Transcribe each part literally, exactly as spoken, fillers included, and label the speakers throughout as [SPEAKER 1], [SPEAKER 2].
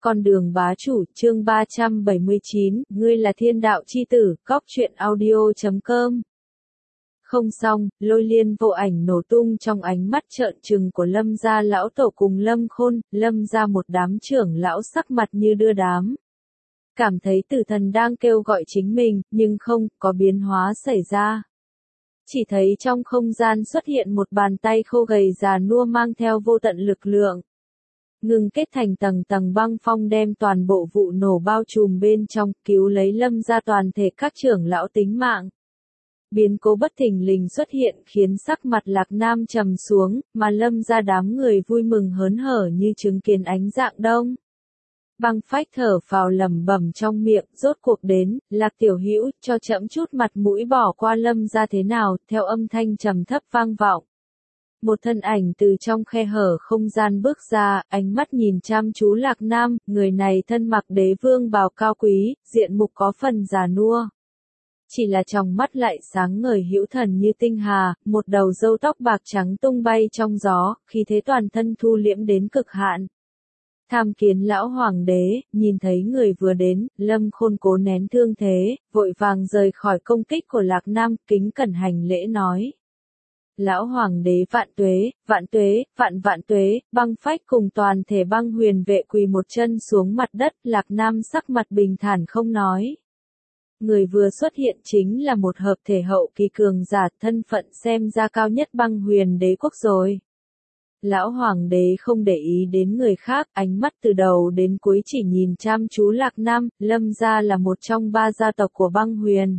[SPEAKER 1] Con đường bá chủ, chương ba trăm bảy mươi chín, ngươi là thiên đạo chi tử, cóc truyện audio chấm com. Không xong, Lôi Liên vô ảnh nổ tung trong ánh mắt trợn trừng của Lâm gia lão tổ cùng Lâm Khôn, Lâm gia một đám trưởng lão sắc mặt như đưa đám. Cảm thấy tử thần đang kêu gọi chính mình, nhưng không, có biến hóa xảy ra. Chỉ thấy trong không gian xuất hiện một bàn tay khô gầy già nua mang theo vô tận lực lượng. Ngừng kết thành tầng tầng băng phong đem toàn bộ vụ nổ bao trùm bên trong, cứu lấy Lâm gia toàn thể các trưởng lão tính mạng. Biến cố bất thình lình xuất hiện khiến sắc mặt Lạc Nam trầm xuống, mà Lâm gia đám người vui mừng hớn hở như chứng kiến ánh dạng đông. Băng Phách thở phào lẩm bẩm trong miệng, rốt cuộc đến, Lạc tiểu hữu, cho trẫm chút mặt mũi bỏ qua Lâm gia thế nào, theo âm thanh trầm thấp vang vọng. Một thân ảnh từ trong khe hở không gian bước ra, ánh mắt nhìn chăm chú Lạc Nam, người này thân mặc đế vương bào cao quý, diện mục có phần già nua. Chỉ là trong mắt lại sáng ngời hữu thần như tinh hà, một đầu râu tóc bạc trắng tung bay trong gió, khí thế toàn thân thu liễm đến cực hạn. Tham kiến lão hoàng đế, nhìn thấy người vừa đến, Lâm Khôn cố nén thương thế, vội vàng rời khỏi công kích của Lạc Nam, kính cẩn hành lễ nói. Lão hoàng đế vạn tuế, vạn tuế, vạn vạn tuế, Băng Phách cùng toàn thể băng huyền vệ quỳ một chân xuống mặt đất, Lạc Nam sắc mặt bình thản không nói. Người vừa xuất hiện chính là một hợp thể hậu kỳ cường giả, thân phận xem ra cao nhất băng huyền đế quốc rồi. Lão hoàng đế không để ý đến người khác, ánh mắt từ đầu đến cuối chỉ nhìn chăm chú Lạc Nam, Lâm gia là một trong ba gia tộc của băng huyền.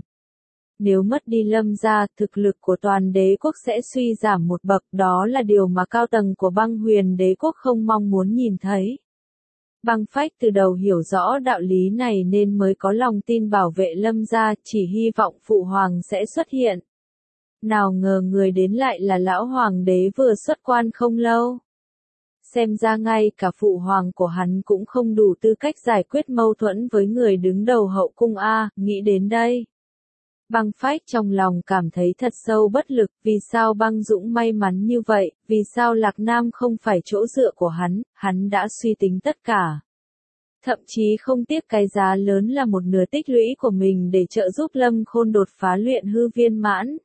[SPEAKER 1] Nếu mất đi Lâm gia, thực lực của toàn đế quốc sẽ suy giảm một bậc, đó là điều mà cao tầng của băng huyền đế quốc không mong muốn nhìn thấy. Băng Phách từ đầu hiểu rõ đạo lý này nên mới có lòng tin bảo vệ Lâm gia, chỉ hy vọng phụ hoàng sẽ xuất hiện. Nào ngờ người đến lại là lão hoàng đế vừa xuất quan không lâu. Xem ra ngay cả phụ hoàng của hắn cũng không đủ tư cách giải quyết mâu thuẫn với người đứng đầu hậu cung a, nghĩ đến đây. Băng Phách trong lòng cảm thấy thật sâu bất lực, vì sao Băng Dũng may mắn như vậy, vì sao Lạc Nam không phải chỗ dựa của hắn, hắn đã suy tính tất cả. Thậm chí không tiếc cái giá lớn là một nửa tích lũy của mình để trợ giúp Lâm Khôn đột phá luyện hư viên mãn.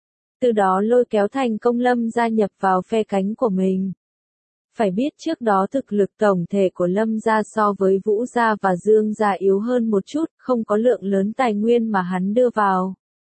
[SPEAKER 1] Từ đó lôi kéo thành công Lâm gia nhập vào phe cánh của mình. Phải biết trước đó thực lực tổng thể của Lâm gia so với Vũ gia và Dương gia yếu hơn một chút, không có lượng lớn tài nguyên mà hắn đưa vào.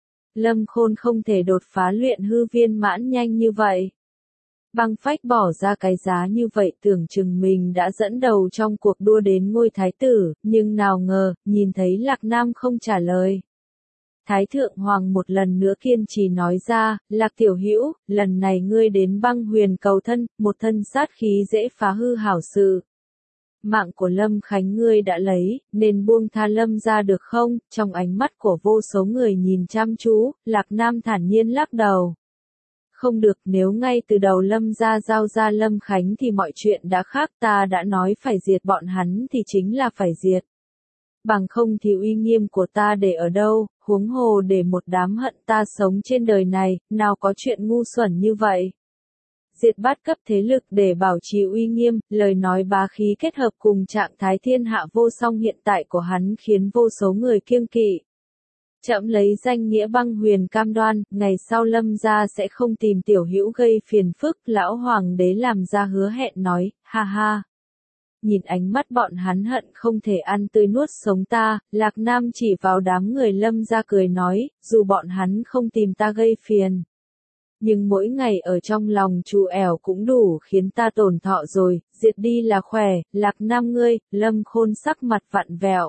[SPEAKER 1] Lâm Khôn không thể đột phá luyện hư viên mãn nhanh như vậy. Băng Phách bỏ ra cái giá như vậy tưởng chừng mình đã dẫn đầu trong cuộc đua đến ngôi thái tử, nhưng nào ngờ, nhìn thấy Lạc Nam không trả lời. Thái thượng hoàng một lần nữa kiên trì nói ra, Lạc tiểu hữu, lần này ngươi đến băng huyền cầu thân, một thân sát khí dễ phá hư hảo sự. Mạng của Lâm Khánh ngươi đã lấy, nên buông tha Lâm ra được không? Trong ánh mắt của vô số người nhìn chăm chú, Lạc Nam thản nhiên lắc đầu. Không được, nếu ngay từ đầu Lâm gia giao ra Lâm Khánh thì mọi chuyện đã khác, ta đã nói phải diệt bọn hắn thì chính là phải diệt. Bằng không thì uy nghiêm của ta để ở đâu, huống hồ để một đám hận ta sống trên đời này, nào có chuyện ngu xuẩn như vậy. Diệt bát cấp thế lực để bảo trì uy nghiêm, lời nói bá khí kết hợp cùng trạng thái thiên hạ vô song hiện tại của hắn khiến vô số người kiêng kỵ. Trẫm lấy danh nghĩa băng huyền cam đoan, ngày sau Lâm gia sẽ không tìm tiểu hữu gây phiền phức, lão hoàng đế làm ra hứa hẹn nói, ha ha. Nhìn ánh mắt bọn hắn hận không thể ăn tươi nuốt sống ta, Lạc Nam chỉ vào đám người Lâm gia cười nói, dù bọn hắn không tìm ta gây phiền. Nhưng mỗi ngày ở trong lòng trù ẻo cũng đủ khiến ta tổn thọ rồi, diệt đi là khỏe, Lạc Nam ngươi, Lâm Khôn sắc mặt vặn vẹo.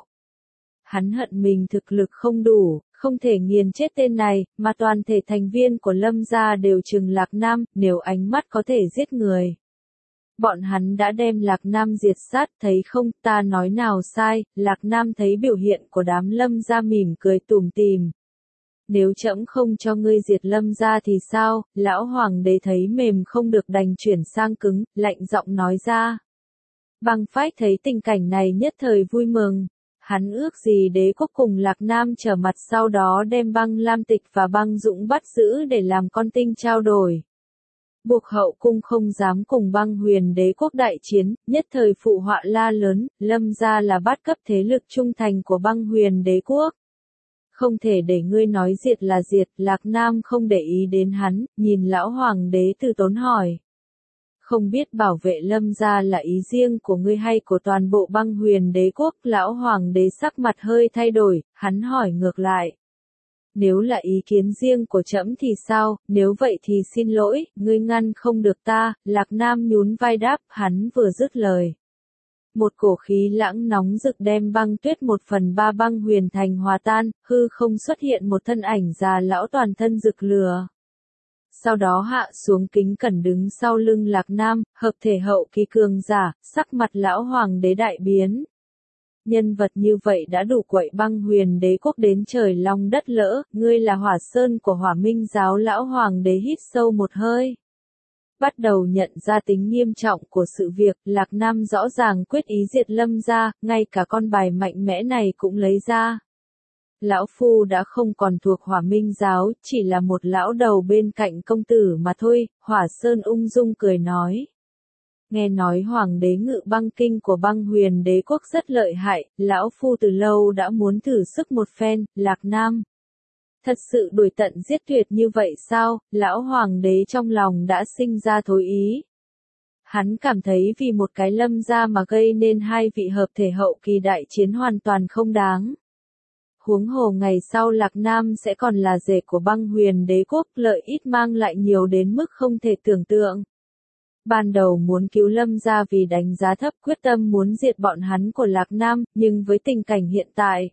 [SPEAKER 1] Hắn hận mình thực lực không đủ, không thể nghiền chết tên này, mà toàn thể thành viên của Lâm gia đều trừng Lạc Nam, nếu ánh mắt có thể giết người. Bọn hắn đã đem Lạc Nam diệt sát, thấy không, ta nói nào sai, Lạc Nam thấy biểu hiện của đám Lâm gia mỉm cười tủm tỉm. Nếu trẫm không cho ngươi diệt Lâm gia thì sao, lão hoàng đế thấy mềm không được đành chuyển sang cứng, lạnh giọng nói ra. Băng Phách thấy tình cảnh này nhất thời vui mừng. Hắn ước gì đế quốc cùng Lạc Nam trở mặt sau đó đem băng Lam Tịch và băng Dũng bắt giữ để làm con tin trao đổi. buộc hậu cung không dám cùng băng huyền đế quốc đại chiến, nhất thời phụ họa la lớn, Lâm gia là bát cấp thế lực trung thành của băng huyền đế quốc. Không thể để ngươi nói diệt là diệt, Lạc Nam không để ý đến hắn, nhìn lão hoàng đế từ tốn hỏi. Không biết bảo vệ Lâm gia là ý riêng của ngươi hay của toàn bộ băng huyền đế quốc, lão hoàng đế sắc mặt hơi thay đổi, hắn hỏi ngược lại. Nếu là ý kiến riêng của trẫm thì sao, nếu vậy thì xin lỗi, ngươi ngăn không được ta, Lạc Nam nhún vai đáp, hắn vừa dứt lời. Một cổ khí lãng nóng rực đem băng tuyết một phần ba băng huyền thành hòa tan, hư không xuất hiện một thân ảnh già lão toàn thân rực lửa. Sau đó hạ xuống kính cẩn đứng sau lưng Lạc Nam, hợp thể hậu kỳ cường giả, sắc mặt lão hoàng đế đại biến. Nhân vật như vậy đã đủ quậy băng huyền đế quốc đến trời long đất lỡ, ngươi là hỏa sơn của hỏa minh giáo, lão hoàng đế hít sâu một hơi. Bắt đầu nhận ra tính nghiêm trọng của sự việc, Lạc Nam rõ ràng quyết ý diệt Lâm gia, ngay cả con bài mạnh mẽ này cũng lấy ra. Lão phu đã không còn thuộc hỏa minh giáo, chỉ là một lão đầu bên cạnh công tử mà thôi, hỏa sơn ung dung cười nói. Nghe nói hoàng đế ngự băng kinh của băng huyền đế quốc rất lợi hại, lão phu từ lâu đã muốn thử sức một phen, Lạc Nam. Thật sự đuổi tận giết tuyệt như vậy sao, lão hoàng đế trong lòng đã sinh ra thối ý. Hắn cảm thấy vì một cái Lâm gia mà gây nên hai vị hợp thể hậu kỳ đại chiến hoàn toàn không đáng. Huống hồ ngày sau Lạc Nam sẽ còn là rể của băng huyền đế quốc, lợi ích mang lại nhiều đến mức không thể tưởng tượng. Ban đầu muốn cứu Lâm gia vì đánh giá thấp quyết tâm muốn diệt bọn hắn của Lạc Nam, nhưng với tình cảnh hiện tại,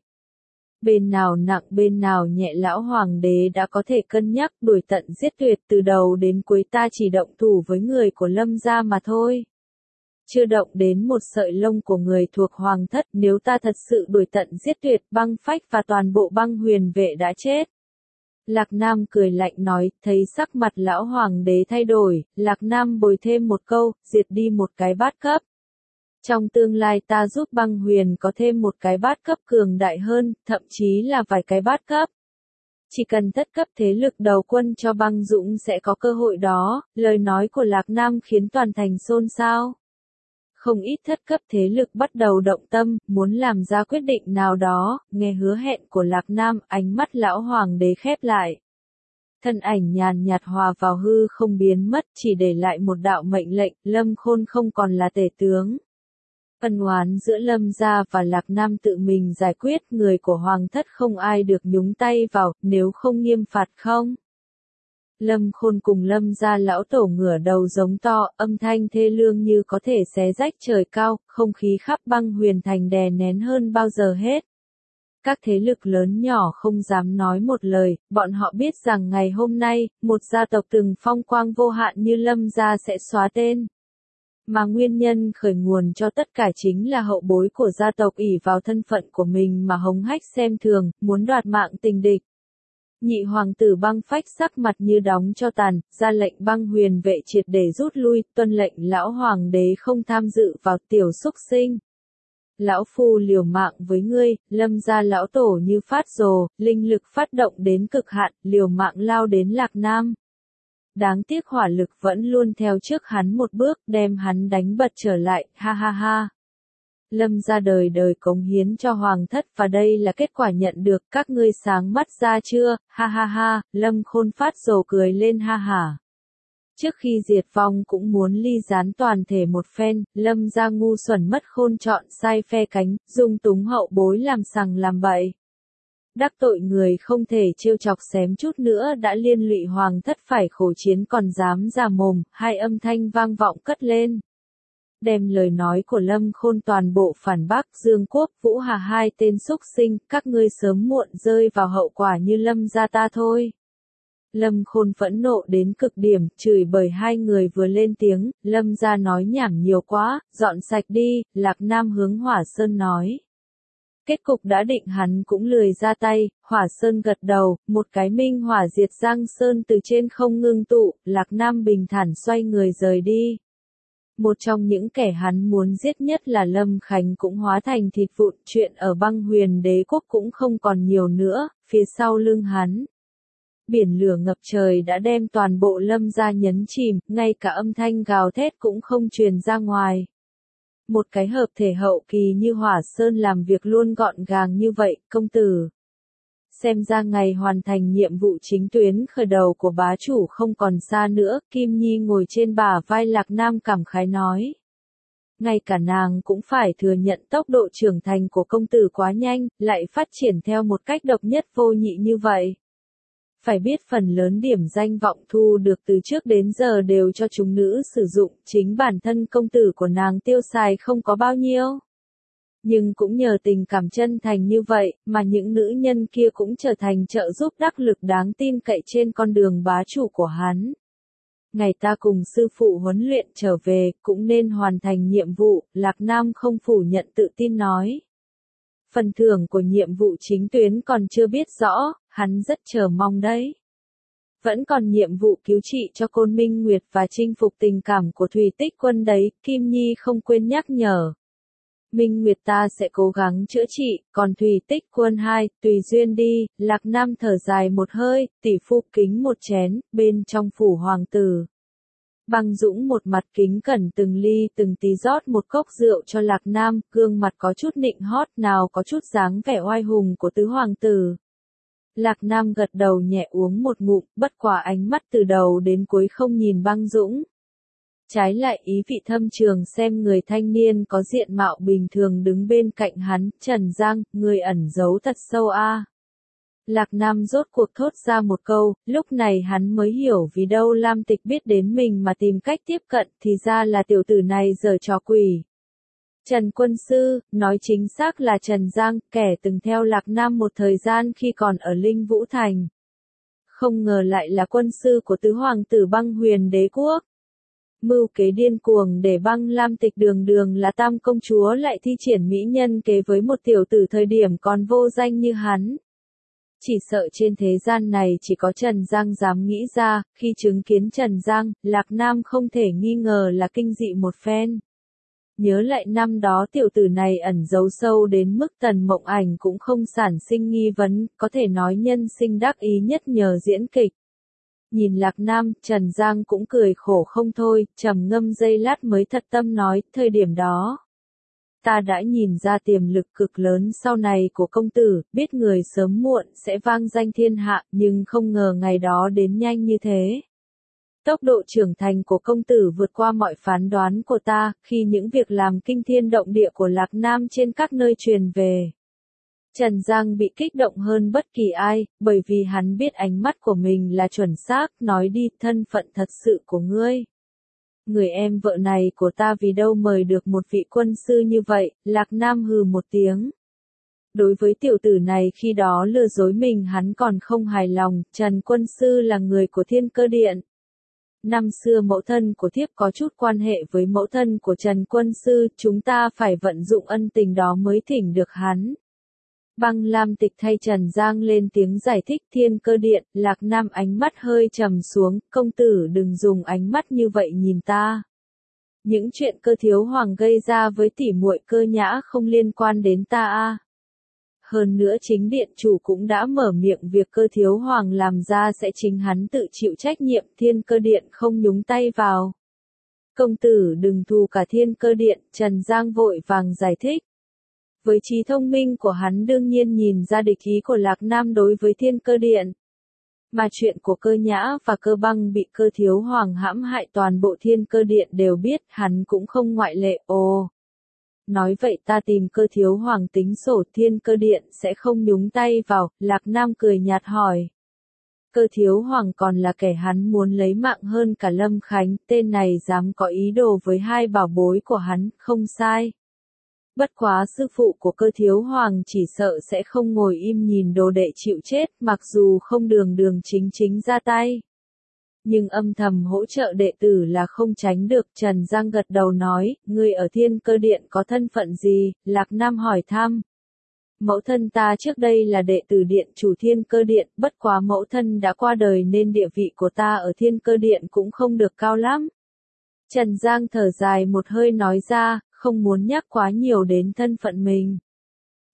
[SPEAKER 1] bên nào nặng bên nào nhẹ, lão hoàng đế đã có thể cân nhắc đuổi tận giết tuyệt, từ đầu đến cuối ta chỉ động thủ với người của Lâm gia mà thôi. Chưa động đến một sợi lông của người thuộc hoàng thất, nếu ta thật sự đuổi tận giết tuyệt, băng phách và toàn bộ băng huyền vệ đã chết. Lạc Nam cười lạnh nói, thấy sắc mặt lão hoàng đế thay đổi, Lạc Nam bồi thêm một câu, diệt đi một cái bát cấp. Trong tương lai ta giúp băng huyền có thêm một cái bát cấp cường đại hơn, thậm chí là vài cái bát cấp. Chỉ cần thất cấp thế lực đầu quân cho băng dũng sẽ có cơ hội đó, lời nói của Lạc Nam khiến toàn thành xôn xao. Không ít thất cấp thế lực bắt đầu động tâm, muốn làm ra quyết định nào đó, nghe hứa hẹn của Lạc Nam, ánh mắt lão hoàng đế khép lại. Thân ảnh nhàn nhạt hòa vào hư không biến mất, chỉ để lại một đạo mệnh lệnh, Lâm Khôn không còn là tể tướng. Ân oán giữa Lâm gia và Lạc Nam tự mình giải quyết, người của hoàng thất không ai được nhúng tay vào, nếu không nghiêm phạt không. Lâm Khôn cùng Lâm gia lão tổ ngửa đầu giống to, âm thanh thê lương như có thể xé rách trời cao, không khí khắp băng huyền thành đè nén hơn bao giờ hết. Các thế lực lớn nhỏ không dám nói một lời, bọn họ biết rằng ngày hôm nay, một gia tộc từng phong quang vô hạn như Lâm gia sẽ xóa tên. Mà nguyên nhân khởi nguồn cho tất cả chính là hậu bối của gia tộc ỷ vào thân phận của mình mà hống hách xem thường, muốn đoạt mạng tình địch. Nhị hoàng tử băng phách sắc mặt như đóng cho tàn, ra lệnh băng huyền vệ triệt để rút lui, tuân lệnh lão hoàng đế không tham dự vào, tiểu xúc sinh. Lão phu liều mạng với ngươi, Lâm gia lão tổ như phát rồ, linh lực phát động đến cực hạn, liều mạng lao đến Lạc Nam. Đáng tiếc hỏa lực vẫn luôn theo trước hắn một bước, đem hắn đánh bật trở lại, ha ha ha. Lâm gia đời đời cống hiến cho hoàng thất và đây là kết quả nhận được, các ngươi sáng mắt ra chưa, ha ha ha, Lâm Khôn phát rồ cười lên ha hả. Trước khi diệt vong cũng muốn ly gián toàn thể một phen, Lâm gia ngu xuẩn mất khôn chọn sai phe cánh, dung túng hậu bối làm sằng làm bậy. Đắc tội người không thể trêu chọc xém chút nữa đã liên lụy hoàng thất phải khổ chiến còn dám ra mồm, hai âm thanh vang vọng cất lên. Đem lời nói của Lâm Khôn toàn bộ phản bác, Dương Quốc, Vũ Hà hai tên xúc sinh, các ngươi sớm muộn rơi vào hậu quả như Lâm gia ta thôi. Lâm Khôn phẫn nộ đến cực điểm, chửi bới hai người vừa lên tiếng, Lâm gia nói nhảm nhiều quá, dọn sạch đi, Lạc Nam hướng Hỏa Sơn nói. Kết cục đã định hắn cũng lười ra tay, Hỏa Sơn gật đầu, một cái minh hỏa diệt Giang Sơn từ trên không ngưng tụ, Lạc Nam bình thản xoay người rời đi. Một trong những kẻ hắn muốn giết nhất là Lâm Khánh cũng hóa thành thịt vụn, chuyện ở băng huyền đế quốc cũng không còn nhiều nữa, phía sau lưng hắn. Biển lửa ngập trời đã đem toàn bộ Lâm gia nhấn chìm, ngay cả âm thanh gào thét cũng không truyền ra ngoài. Một cái hợp thể hậu kỳ như Hỏa Sơn làm việc luôn gọn gàng như vậy, công tử. Xem ra ngày hoàn thành nhiệm vụ chính tuyến khởi đầu của bá chủ không còn xa nữa, Kim Nhi ngồi trên bả vai Lạc Nam cảm khái nói. Ngay cả nàng cũng phải thừa nhận tốc độ trưởng thành của công tử quá nhanh, lại phát triển theo một cách độc nhất vô nhị như vậy. Phải biết phần lớn điểm danh vọng thu được từ trước đến giờ đều cho chúng nữ sử dụng, chính bản thân công tử của nàng tiêu xài không có bao nhiêu. Nhưng cũng nhờ tình cảm chân thành như vậy, mà những nữ nhân kia cũng trở thành trợ giúp đắc lực đáng tin cậy trên con đường bá chủ của hắn. Ngày ta cùng sư phụ huấn luyện trở về, cũng nên hoàn thành nhiệm vụ, Lạc Nam không phủ nhận tự tin nói. Phần thưởng của nhiệm vụ chính tuyến còn chưa biết rõ, hắn rất chờ mong đấy. Vẫn còn nhiệm vụ cứu trị cho Côn Minh Nguyệt và chinh phục tình cảm của Thủy Tích Quân đấy, Kim Nhi không quên nhắc nhở. Minh Nguyệt ta sẽ cố gắng chữa trị, còn Thủy Tích Quân hai, tùy duyên đi, Lạc Nam thở dài một hơi, tỷ phu kính một chén, bên trong phủ hoàng tử. Băng Dũng một mặt kính cẩn từng ly từng tí rót một cốc rượu cho Lạc Nam, gương mặt có chút nịnh hót nào có chút dáng vẻ oai hùng của tứ hoàng tử. Lạc Nam gật đầu nhẹ uống một ngụm, bất quả ánh mắt từ đầu đến cuối không nhìn Băng Dũng. Trái lại ý vị thâm trường xem người thanh niên có diện mạo bình thường đứng bên cạnh hắn, Trần Giang, người ẩn giấu thật sâu a. Lạc Nam rốt cuộc thốt ra một câu, lúc này hắn mới hiểu vì đâu Lam Tịch biết đến mình mà tìm cách tiếp cận, thì ra là tiểu tử này giở trò quỷ. Trần Quân Sư, nói chính xác là Trần Giang, kẻ từng theo Lạc Nam một thời gian khi còn ở Linh Vũ Thành. Không ngờ lại là quân sư của tứ hoàng tử Băng Huyền Đế Quốc. Mưu kế điên cuồng để Băng Lam Tịch đường đường là tam công chúa lại thi triển mỹ nhân kế với một tiểu tử thời điểm còn vô danh như hắn. Chỉ sợ trên thế gian này chỉ có Trần Giang dám nghĩ ra, khi chứng kiến Trần Giang, Lạc Nam không thể nghi ngờ là kinh dị một phen. Nhớ lại năm đó tiểu tử này ẩn giấu sâu đến mức Tần Mộng Ảnh cũng không sản sinh nghi vấn, có thể nói nhân sinh đắc ý nhất nhờ diễn kịch. Nhìn Lạc Nam, Trần Giang cũng cười khổ không thôi, trầm ngâm giây lát mới thật tâm nói, thời điểm đó. Ta đã nhìn ra tiềm lực cực lớn sau này của công tử, biết người sớm muộn sẽ vang danh thiên hạ, nhưng không ngờ ngày đó đến nhanh như thế. Tốc độ trưởng thành của công tử vượt qua mọi phán đoán của ta, khi những việc làm kinh thiên động địa của Lạc Nam trên các nơi truyền về. Trần Giang bị kích động hơn bất kỳ ai, bởi vì hắn biết ánh mắt của mình là chuẩn xác, nói đi, thân phận thật sự của ngươi. Người em vợ này của ta vì đâu mời được một vị quân sư như vậy, Lạc Nam hừ một tiếng. Đối với tiểu tử này khi đó lừa dối mình hắn còn không hài lòng, Trần Quân Sư là người của Thiên Cơ Điện. Năm xưa mẫu thân của thiếp có chút quan hệ với mẫu thân của Trần Quân Sư, chúng ta phải vận dụng ân tình đó mới thỉnh được hắn. Băng Lam Tịch thay Trần Giang lên tiếng giải thích Thiên Cơ Điện, Lạc Nam ánh mắt hơi trầm xuống, công tử đừng dùng ánh mắt như vậy nhìn ta. Những chuyện Cơ Thiếu Hoàng gây ra với tỷ muội Cơ Nhã không liên quan đến ta a. Hơn nữa chính điện chủ cũng đã mở miệng việc Cơ Thiếu Hoàng làm ra sẽ chính hắn tự chịu trách nhiệm, Thiên Cơ Điện không nhúng tay vào. Công tử đừng thù cả Thiên Cơ Điện, Trần Giang vội vàng giải thích. Với trí thông minh của hắn đương nhiên nhìn ra địch ý của Lạc Nam đối với Thiên Cơ Điện. Mà chuyện của Cơ Nhã và Cơ Băng bị Cơ Thiếu Hoàng hãm hại toàn bộ Thiên Cơ Điện đều biết, hắn cũng không ngoại lệ, ồ. Nói vậy ta tìm Cơ Thiếu Hoàng tính sổ, Thiên Cơ Điện sẽ không nhúng tay vào, Lạc Nam cười nhạt hỏi. Cơ Thiếu Hoàng còn là kẻ hắn muốn lấy mạng hơn cả Lâm Khánh, tên này dám có ý đồ với hai bảo bối của hắn, không sai. Bất quá sư phụ của Cơ Thiếu Hoàng chỉ sợ sẽ không ngồi im nhìn đồ đệ chịu chết, mặc dù không đường đường chính chính ra tay. Nhưng âm thầm hỗ trợ đệ tử là không tránh được, Trần Giang gật đầu nói, ngươi ở Thiên Cơ Điện có thân phận gì, Lạc Nam hỏi thăm. Mẫu thân ta trước đây là đệ tử điện chủ Thiên Cơ Điện, bất quá mẫu thân đã qua đời nên địa vị của ta ở Thiên Cơ Điện cũng không được cao lắm. Trần Giang thở dài một hơi nói ra, không muốn nhắc quá nhiều đến thân phận mình.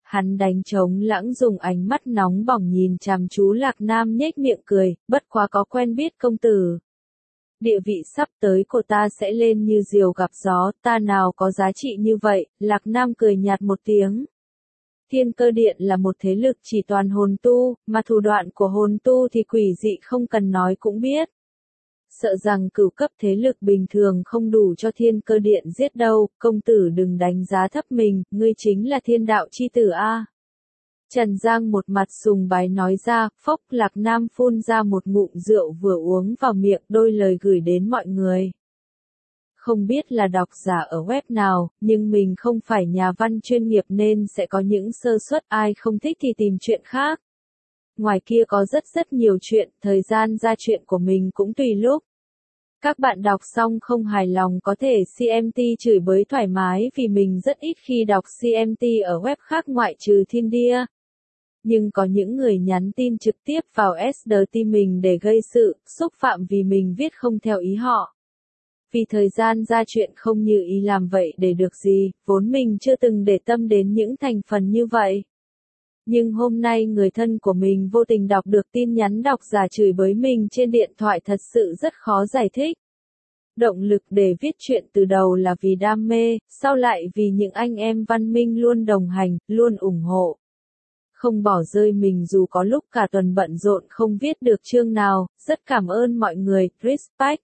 [SPEAKER 1] hắn đánh trống lãng dùng ánh mắt nóng bỏng nhìn chằm chú Lạc Nam nhếch miệng cười, bất quá có quen biết công tử. Địa vị sắp tới của ta sẽ lên như diều gặp gió, ta nào có giá trị như vậy, Lạc Nam cười nhạt một tiếng. Thiên Cơ Điện là một thế lực chỉ toàn hồn tu, mà thủ đoạn của hồn tu thì quỷ dị không cần nói cũng biết. Sợ rằng cửu cấp thế lực bình thường không đủ cho Thiên Cơ Điện giết đâu, công tử đừng đánh giá thấp mình, ngươi chính là thiên đạo chi tử a. Trần Giang một mặt sùng bái nói ra, phốc Lạc Nam phun ra một ngụm rượu vừa uống vào miệng, đôi lời gửi đến mọi người. Không biết là độc giả ở web nào, nhưng mình không phải nhà văn chuyên nghiệp nên sẽ có những sơ suất, ai không thích thì tìm chuyện khác. Ngoài kia có rất rất nhiều chuyện, thời gian ra chuyện của mình cũng tùy lúc. Các bạn đọc xong không hài lòng có thể xê em tê chửi bới thoải mái vì mình rất ít khi đọc xê em tê ở web khác ngoại trừ Thiên Địa. Nhưng có những người nhắn tin trực tiếp vào ét đê tê mình để gây sự, xúc phạm vì mình viết không theo ý họ. Vì thời gian ra chuyện không như ý làm vậy để được gì, vốn mình chưa từng để tâm đến những thành phần như vậy. Nhưng hôm nay người thân của mình vô tình đọc được tin nhắn độc giả chửi bới mình trên điện thoại thật sự rất khó giải thích. Động lực để viết chuyện từ đầu là vì đam mê, sau lại vì những anh em văn minh luôn đồng hành, luôn ủng hộ. Không bỏ rơi mình dù có lúc cả tuần bận rộn không viết được chương nào, rất cảm ơn mọi người, respect.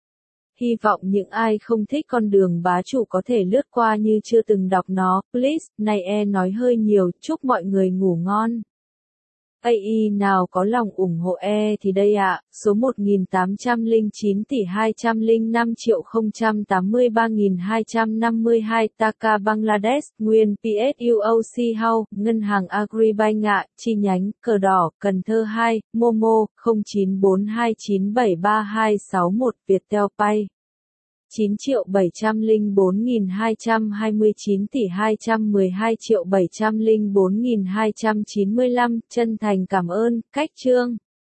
[SPEAKER 1] Hy vọng những ai không thích con đường bá chủ có thể lướt qua như chưa từng đọc nó, please, này e nói hơi nhiều, chúc mọi người ngủ ngon. a i nào có lòng ủng hộ e thì đây ạ, số một nghìn tám trăm lẻ chín tỷ hai trăm lẻ năm triệu không trăm tám mươi ba nghìn hai trăm năm mươi hai Taka Bangladesh, nguyên pê ét u o xê House, Ngân hàng Agribank ạ, chi nhánh, Cờ Đỏ, Cần Thơ hai, Momo, không chín bốn hai chín bảy ba hai sáu một, Viettel Pay. chín triệu bảy trăm lẻ bốn nghìn hai trăm hai mươi chín tỷ hai trăm mười hai triệu bảy trăm lẻ bốn nghìn hai trăm chín mươi lăm, chân thành cảm ơn, cách chương.